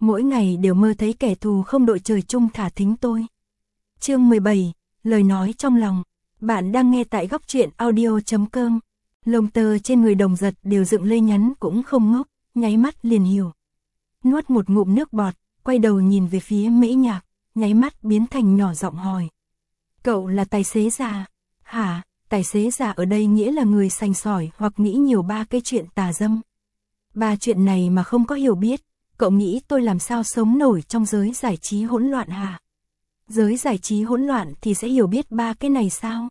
mỗi ngày đều mơ thấy kẻ thù không đội trời chung thả thính tôi. Chương 17, lời nói trong lòng. Bạn đang nghe tại góc truyện audio.com. Lông tơ trên người Đồng Giật đều dựng lên nhắn cũng không ngốc, nháy mắt liền hiểu. Nuốt một ngụm nước bọt, quay đầu nhìn về phía Mễ Nhạc, nháy mắt biến thành nhỏ giọng hỏi. Cậu là tài xế già? Hả? Tài xế già ở đây nghĩa là người sành sỏi hoặc nghĩ nhiều ba cái chuyện tà dâm. Ba chuyện này mà không có hiểu biết, cậu nghĩ tôi làm sao sống nổi trong giới giải trí hỗn loạn hả? Giới giải trí hỗn loạn thì sẽ hiểu biết ba cái này sao?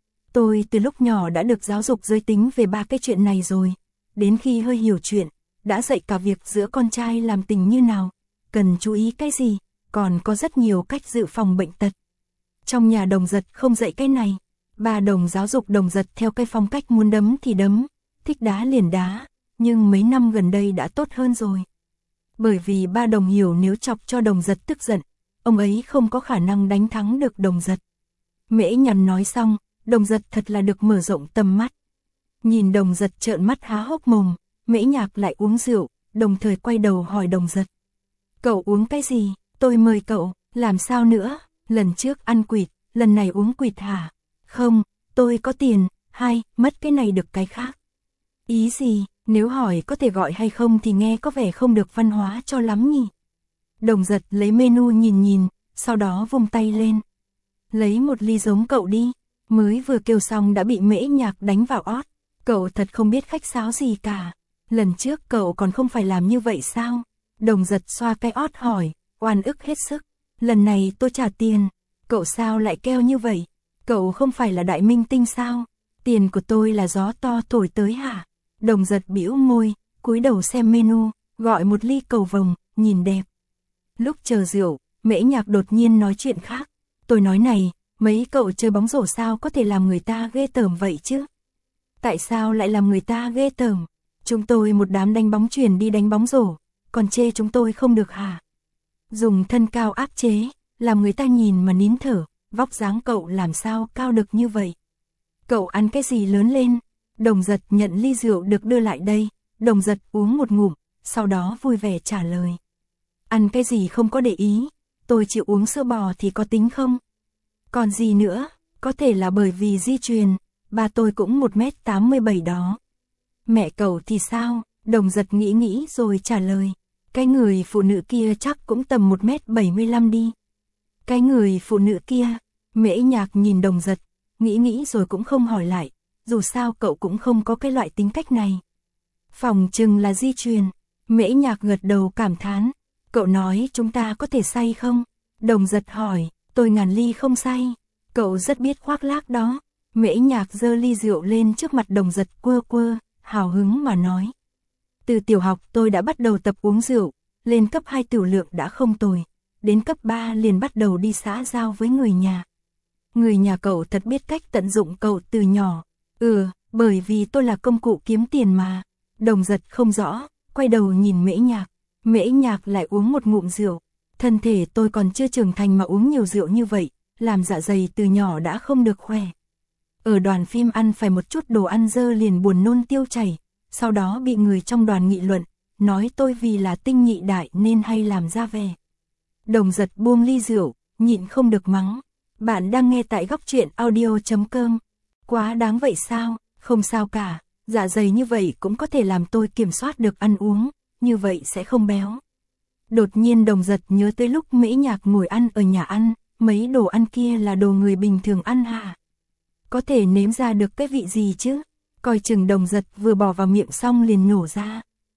Tôi từ lúc nhỏ đã được giáo dục giới tính về ba cái chuyện này rồi. Đến khi hơi hiểu chuyện, đã dạy cả việc giữa con trai làm tình như nào, cần chú ý cái gì, còn có rất nhiều cách dự phòng bệnh tật. Trong nhà Đồng Giật không dạy cái này. Ba Đồng giáo dục Đồng Giật theo cái phong cách muốn đấm thì đấm, thích đá liền đá, nhưng mấy năm gần đây đã tốt hơn rồi. Bởi vì ba Đồng hiểu nếu chọc cho Đồng Giật tức giận, ông ấy không có khả năng đánh thắng được Đồng Giật. Mễ Nhàn nói xong, Đồng Giật thật là được mở rộng tầm mắt. Nhìn Đồng Giật trợn mắt há hốc mồm, Mễ Nhạc lại uống rượu, đồng thời quay đầu hỏi Đồng Giật. Cậu uống cái gì? Tôi mời cậu, làm sao nữa? Lần trước ăn quỵt, lần này uống quỵt hả? Không, tôi có tiền, hay, mất cái này được cái khác. Ý gì? Nếu hỏi có thể gọi hay không thì nghe có vẻ không được văn hóa cho lắm nhỉ? Đồng Giật lấy menu nhìn, sau đó vung tay lên. Lấy một ly giống cậu đi. Mới vừa kêu xong đã bị Mễ Nhạc đánh vào ót. Cậu thật không biết khách sáo gì cả. Lần trước cậu còn không phải làm như vậy sao? Đồng Giật xoa cái ót hỏi, oan ức hết sức. Lần này tôi trả tiền. Cậu sao lại keo như vậy? Cậu không phải là đại minh tinh sao? Tiền của tôi là gió to thổi tới hả? Đồng Giật bĩu môi, cúi đầu xem menu, gọi một ly cầu vồng, nhìn đẹp. Lúc chờ rượu, Mễ Nhạc đột nhiên nói chuyện khác. Tôi nói này, mấy cậu chơi bóng rổ sao có thể làm người ta ghê tởm vậy chứ? Tại sao lại làm người ta ghê tởm? Chúng tôi một đám đánh bóng chuyền đi đánh bóng rổ, còn chê chúng tôi không được hả? Dùng thân cao áp chế, làm người ta nhìn mà nín thở, vóc dáng cậu làm sao cao được như vậy? Cậu ăn cái gì lớn lên? Đồng Giật nhận ly rượu được đưa lại đây, Đồng Giật uống một ngụm, sau đó vui vẻ trả lời. Ăn cái gì không có để ý, tôi chịu uống sữa bò thì có tính không? Còn gì nữa, có thể là bởi vì di truyền, ba tôi cũng 1m87 đó. Mẹ cậu thì sao? Đồng Giật nghĩ rồi trả lời. Cái người phụ nữ kia chắc cũng tầm 1m75 đi. Cái người phụ nữ kia, Mễ Nhạc nhìn Đồng Giật, nghĩ rồi cũng không hỏi lại, dù sao cậu cũng không có cái loại tính cách này. Phòng chừng là di truyền, Mễ Nhạc gật đầu cảm thán. Cậu nói chúng ta có thể say không? Đồng Giật hỏi, tôi ngàn ly không say. Cậu rất biết khoác lác đó. Mễ Nhạc giơ ly rượu lên trước mặt Đồng Giật quơ, hào hứng mà nói. Từ tiểu học tôi đã bắt đầu tập uống rượu, lên cấp 2 tiểu lượng đã không tồi. Đến cấp 3 liền bắt đầu đi xã giao với người nhà. Người nhà cậu thật biết cách tận dụng cậu từ nhỏ. Bởi vì tôi là công cụ kiếm tiền mà. Đồng Giật không rõ, quay đầu nhìn Mễ Nhạc. Mễ Nhạc lại uống một ngụm rượu. Thân thể tôi còn chưa trưởng thành mà uống nhiều rượu như vậy, làm dạ dày từ nhỏ đã không được khỏe. Ở đoàn phim ăn phải một chút đồ ăn dơ liền buồn nôn tiêu chảy, sau đó bị người trong đoàn nghị luận, nói tôi vì là tinh nhị đại nên hay làm ra vẻ. Đồng Giật buông ly rượu, nhịn không được mắng. Bạn đang nghe tại góc truyện audio.com. Quá đáng vậy sao? Không sao cả, dạ dày như vậy cũng có thể làm tôi kiểm soát được ăn uống, như vậy sẽ không béo. Đột nhiên Đồng Giật nhớ tới lúc Mễ Nhạc ngồi ăn ở nhà ăn, mấy đồ ăn kia là đồ người bình thường ăn hả? Có thể nếm ra được cái vị gì chứ? Coi chừng Đồng Giật vừa bỏ vào miệng xong liền nhổ ra.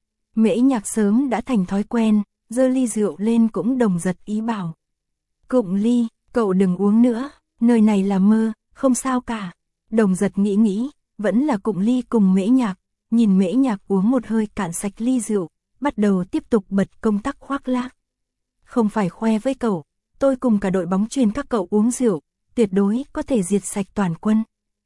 Mễ Nhạc sớm đã thành thói quen, giơ ly rượu lên cũng Đồng Giật ý bảo. Cụng ly, cậu đừng uống nữa, nơi này là mơ, không sao cả. Đồng Giật nghĩ, vẫn là cụng ly cùng Mễ Nhạc, nhìn Mễ Nhạc uống một hơi cạn sạch ly rượu, bắt đầu tiếp tục bật công tắc khoác lác. Không phải khoe với cậu, tôi cùng cả đội bóng chuyền các cậu uống rượu, tuyệt đối có thể diệt sạch toàn quân.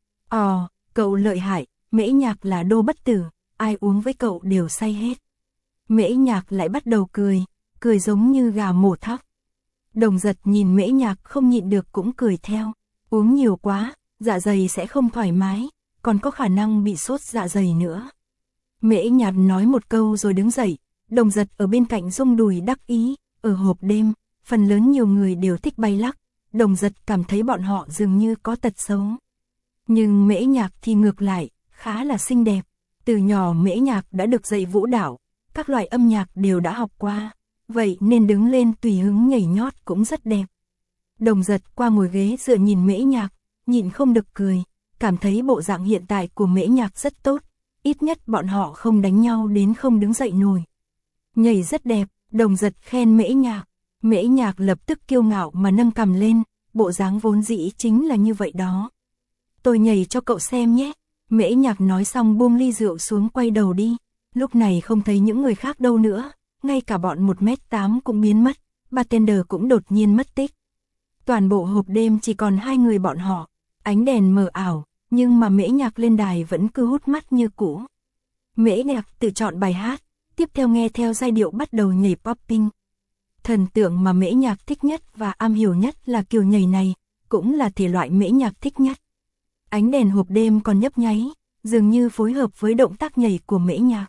Cậu lợi hại, Mễ Nhạc là đô bất tử, ai uống với cậu đều say hết. Mễ Nhạc lại bắt đầu cười giống như gà mổ thóc. Đồng Giật nhìn Mễ Nhạc không nhịn được cũng cười theo, uống nhiều quá, dạ dày sẽ không thoải mái, còn có khả năng bị sốt dạ dày nữa. Mễ Nhạc nói một câu rồi đứng dậy, Đồng Giật ở bên cạnh rung đùi đắc ý, ở hộp đêm, phần lớn nhiều người đều thích bay lắc, Đồng Giật cảm thấy bọn họ dường như có tật xấu. Nhưng Mễ Nhạc thì ngược lại, khá là xinh đẹp. Từ nhỏ Mễ Nhạc đã được dạy vũ đạo, các loại âm nhạc đều đã học qua, vậy nên đứng lên tùy hứng nhảy nhót cũng rất đẹp. Đồng Giật qua ngồi ghế dựa nhìn Mễ Nhạc, nhịn không được cười, cảm thấy bộ dạng hiện tại của Mễ Nhạc rất tốt, ít nhất bọn họ không đánh nhau đến không đứng dậy nổi. Nhảy rất đẹp, Đồng Giật khen Mễ Nhạc. Mễ Nhạc lập tức kiêu ngạo mà nâng cằm lên, bộ dáng vốn dĩ chính là như vậy đó. Tôi nhảy cho cậu xem nhé. Mễ Nhạc nói xong buông ly rượu xuống quay đầu đi. Lúc này không thấy những người khác đâu nữa, ngay cả bọn 1m8 cũng biến mất, bartender cũng đột nhiên mất tích. Toàn bộ hộp đêm chỉ còn hai người bọn họ, ánh đèn mờ ảo, nhưng mà Mễ Nhạc lên đài vẫn cứ hút mắt như cũ. Mễ Nhạc tự chọn bài hát, tiếp theo nghe theo giai điệu bắt đầu nhảy popping. Thần tượng mà Mễ Nhạc thích nhất và am hiểu nhất là kiểu nhảy này, cũng là thể loại Mễ Nhạc thích nhất. Ánh đèn hộp đêm còn nhấp nháy, dường như phối hợp với động tác nhảy của Mễ Nhạc.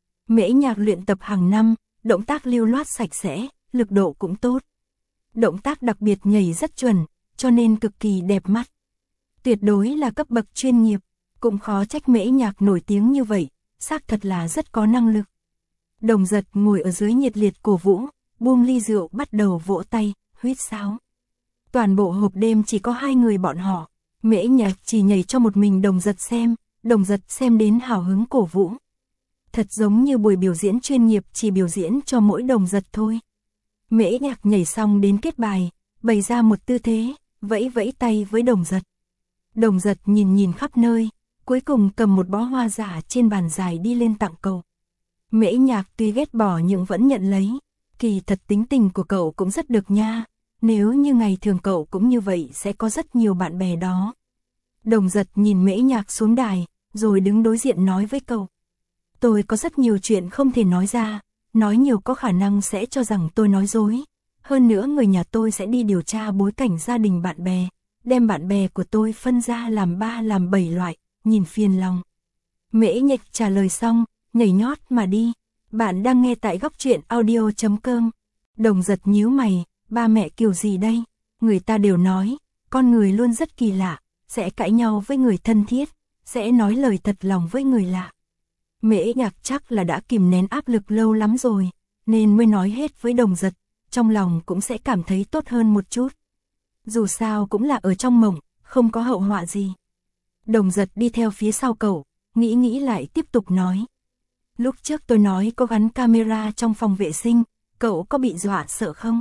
Mễ Nhạc luyện tập hàng năm, động tác lưu loát sạch sẽ, lực độ cũng tốt. Động tác đặc biệt nhảy rất chuẩn, cho nên cực kỳ đẹp mắt. Tuyệt đối là cấp bậc chuyên nghiệp, cũng khó trách Mễ Nhạc nổi tiếng như vậy, xác thật là rất có năng lực. Đồng Giật ngồi ở dưới nhiệt liệt cổ vũ, buông ly rượu bắt đầu vỗ tay, huýt sáo. Toàn bộ hộp đêm chỉ có hai người bọn họ, Mễ Nhạc chỉ nhảy cho một mình Đồng Giật xem, Đồng Giật xem đến hào hứng cổ vũ. Thật giống như buổi biểu diễn chuyên nghiệp chỉ biểu diễn cho mỗi Đồng Giật thôi. Mễ Nhạc nhảy xong đến kết bài, bày ra một tư thế, vẫy vẫy tay với Đồng Giật. Đồng Giật nhìn nhìn khắp nơi, cuối cùng cầm một bó hoa giả trên bàn dài đi lên tặng cậu. Mễ Nhạc tuy ghét bỏ nhưng vẫn nhận lấy, kỳ thật tính tình của cậu cũng rất được nha, nếu như ngày thường cậu cũng như vậy sẽ có rất nhiều bạn bè đó. Đồng Giật nhìn Mễ Nhạc xuống đài, rồi đứng đối diện nói với cậu. Tôi có rất nhiều chuyện không thể nói ra, nói nhiều có khả năng sẽ cho rằng tôi nói dối. Hơn nữa người nhà tôi sẽ đi điều tra bối cảnh gia đình bạn bè, đem bạn bè của tôi phân ra làm 3 làm 7 loại, nhìn phiền lòng. Mễ Nhạc trả lời xong, nhảy nhót mà đi. Bạn đang nghe tại góc truyện audio.com. Đồng Giật nhíu mày, ba mẹ kiểu gì đây? Người ta đều nói, con người luôn rất kỳ lạ, sẽ cãi nhau với người thân thiết, sẽ nói lời thật lòng với người lạ. Mễ Nhạc chắc là đã kìm nén áp lực lâu lắm rồi, nên mới nói hết với Đồng Giật, trong lòng cũng sẽ cảm thấy tốt hơn một chút. Dù sao cũng là ở trong mộng, không có hậu họa gì. Đồng Giật đi theo phía sau cậu, nghĩ lại tiếp tục nói. Lúc trước tôi nói có gắn camera trong phòng vệ sinh, cậu có bị dọa sợ không?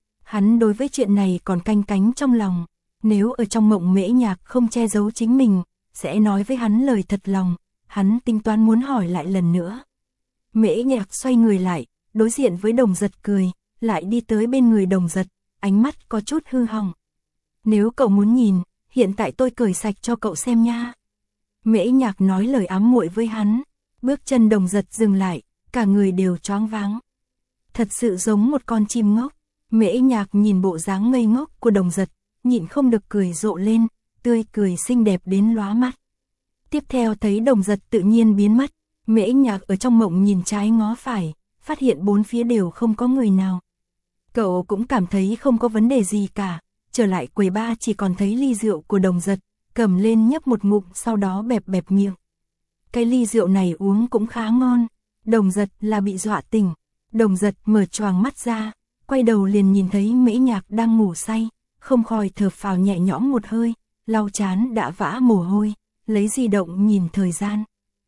Hắn đối với chuyện này còn canh cánh trong lòng, nếu ở trong mộng Mễ Nhạc không che giấu chính mình, sẽ nói với hắn lời thật lòng, hắn tính toán muốn hỏi lại lần nữa. Mễ Nhạc xoay người lại, đối diện với Đồng Giật cười, lại đi tới bên người Đồng Giật, ánh mắt có chút hư hỏng. Nếu cậu muốn nhìn, hiện tại tôi cởi sạch cho cậu xem nha. Mễ Nhạc nói lời ám muội với hắn, bước chân Đồng Giật dừng lại, cả người đều choáng váng. Thật sự giống một con chim ngốc. Mễ Nhạc nhìn bộ dáng ngây ngốc của Đồng Giật, nhịn không được cười rộ lên, tươi cười xinh đẹp đến lóa mắt. Tiếp theo thấy Đồng Giật tự nhiên biến mất, Mễ Nhạc ở trong mộng nhìn trái ngó phải, phát hiện bốn phía đều không có người nào. Cậu cũng cảm thấy không có vấn đề gì cả, trở lại quầy bar chỉ còn thấy ly rượu của Đồng Giật, cầm lên nhấp một ngụm sau đó bẹp bẹp miệng. Cái ly rượu này uống cũng khá ngon, Đồng Giật là bị dọa tỉnh. Đồng Giật mở choàng mắt ra, quay đầu liền nhìn thấy Mễ Nhạc đang ngủ say, không khỏi thở phào nhẹ nhõm một hơi, lau trán đã vã mồ hôi, lấy di động nhìn thời gian.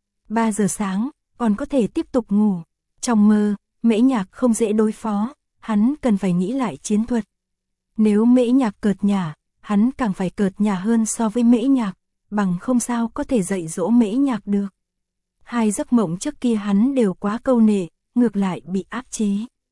3 giờ sáng, còn có thể tiếp tục ngủ. Trong mơ, Mễ Nhạc không dễ đối phó, hắn cần phải nghĩ lại chiến thuật. Nếu Mễ Nhạc cợt nhả, hắn càng phải cợt nhả hơn so với Mễ Nhạc, bằng không sao có thể dạy dỗ Mễ Nhạc được. Hai giấc mộng trước kia hắn đều quá câu nệ, ngược lại bị áp chế.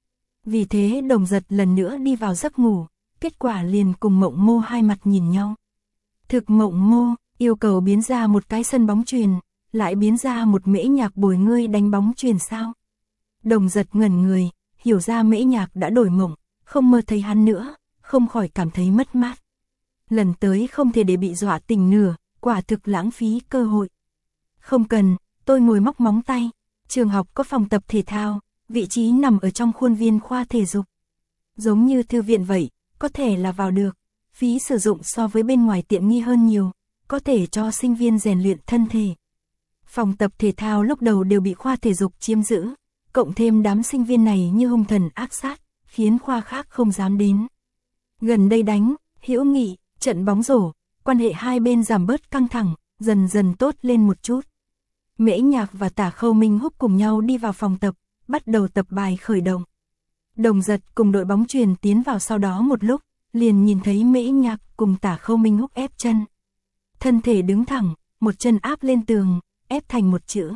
Vì thế Đồng Giật lần nữa đi vào giấc ngủ, kết quả liền cùng Mộng Mô hai mặt nhìn nhau. Thực Mộng Mô yêu cầu biến ra một cái sân bóng chuyền, lại biến ra một Mễ Nhạc bồi ngươi đánh bóng chuyền sao? Đồng Giật ngẩn người, hiểu ra Mễ Nhạc đã đổi mộng, không mơ thấy hắn nữa, không khỏi cảm thấy mất mát. Lần tới không thể để bị dọa tỉnh nửa, quả thực lãng phí cơ hội. Không cần, tôi ngồi móc móng tay. Trường học có phòng tập thể thao, vị trí nằm ở trong khuôn viên khoa thể dục. Giống như thư viện vậy, có thể là vào được, phí sử dụng so với bên ngoài tiện nghi hơn nhiều, có thể cho sinh viên rèn luyện thân thể. Phòng tập thể thao lúc đầu đều bị khoa thể dục chiếm giữ, cộng thêm đám sinh viên này như hung thần ác sát, khiến khoa khác không dám đến. Gần đây đánh, hữu nghị, trận bóng rổ, quan hệ hai bên giảm bớt căng thẳng, dần dần tốt lên một chút. Mễ Nhạc và Tả Khâu Minh Húc cùng nhau đi vào phòng tập, bắt đầu tập bài khởi động. Đồng Giật cùng đội bóng chuyền tiến vào sau đó một lúc, liền nhìn thấy Mễ Nhạc cùng Tả Khâu Minh Húc ép chân. Thân thể đứng thẳng, một chân áp lên tường, ép thành một chữ.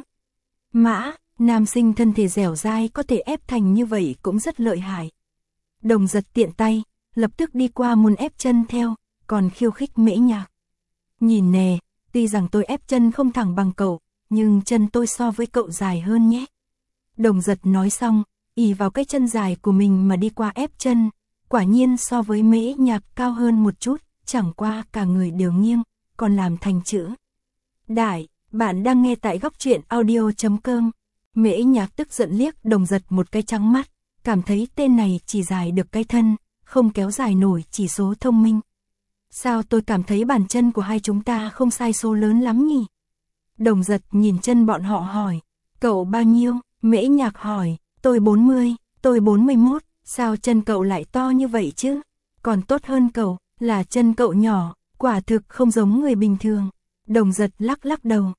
Mã, nam sinh thân thể dẻo dai có thể ép thành như vậy cũng rất lợi hại. Đồng Giật tiện tay, lập tức đi qua muốn ép chân theo, còn khiêu khích Mễ Nhạc. Nhìn nè, tuy rằng tôi ép chân không thẳng bằng cậu, nhưng chân tôi so với cậu dài hơn nhé. Đồng Giật nói xong, ỷ vào cái chân dài của mình mà đi qua ép chân, quả nhiên so với Mễ Nhạc cao hơn một chút, chẳng qua cả người đều nghiêng, còn làm thành chữ. Đại, bạn đang nghe tại góc truyện audio.com. Mễ Nhạc tức giận liếc Đồng Giật một cái trắng mắt, cảm thấy tên này chỉ dài được cái thân, không kéo dài nổi chỉ số thông minh. Sao tôi cảm thấy bàn chân của hai chúng ta không sai số lớn lắm nhỉ? Đồng Giật nhìn chân bọn họ hỏi, cậu bao nhiêu? Mễ Nhạc hỏi, tôi 40, tôi 41, sao chân cậu lại to như vậy chứ? Còn tốt hơn cậu, là chân cậu nhỏ, quả thực không giống người bình thường. Đồng Giật lắc lắc đầu,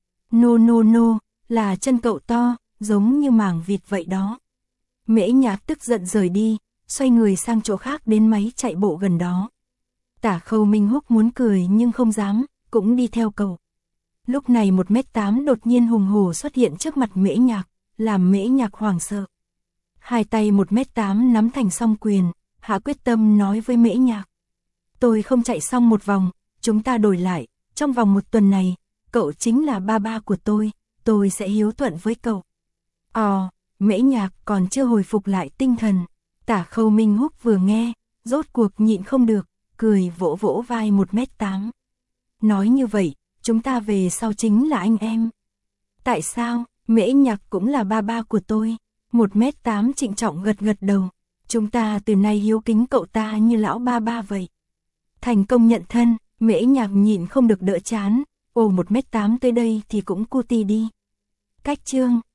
no, là chân cậu to, giống như mảng vịt vậy đó. Mễ Nhạc tức giận rời đi, xoay người sang chỗ khác đến máy chạy bộ gần đó. Tả Khâu Minh Húc muốn cười nhưng không dám, cũng đi theo cậu. Lúc này 1m8 đột nhiên hùng hổ xuất hiện trước mặt Mễ Nhạc, làm Mễ Nhạc hoảng sợ. Hai tay 1m8 nắm thành song quyền, hạ quyết tâm nói với Mễ Nhạc. Tôi không chạy xong một vòng, chúng ta đổi lại, trong vòng một tuần này, cậu chính là ba ba của tôi sẽ hiếu thuận với cậu. Mễ Nhạc còn chưa hồi phục lại tinh thần. Tả Khâu Minh Húc vừa nghe, rốt cuộc nhịn không được, cười vỗ vỗ vai 1m8. Nói như vậy, chúng ta về sau chính là anh em. Tại sao? Mễ Nhạc cũng là ba ba của tôi. 1m8 trịnh trọng gật gật đầu. Chúng ta từ nay hiếu kính cậu ta như lão ba ba vậy. Thành công nhận thân, Mễ Nhạc nhịn không được đỡ chán. 1m8 tới đây thì cũng cutie đi. Cách chương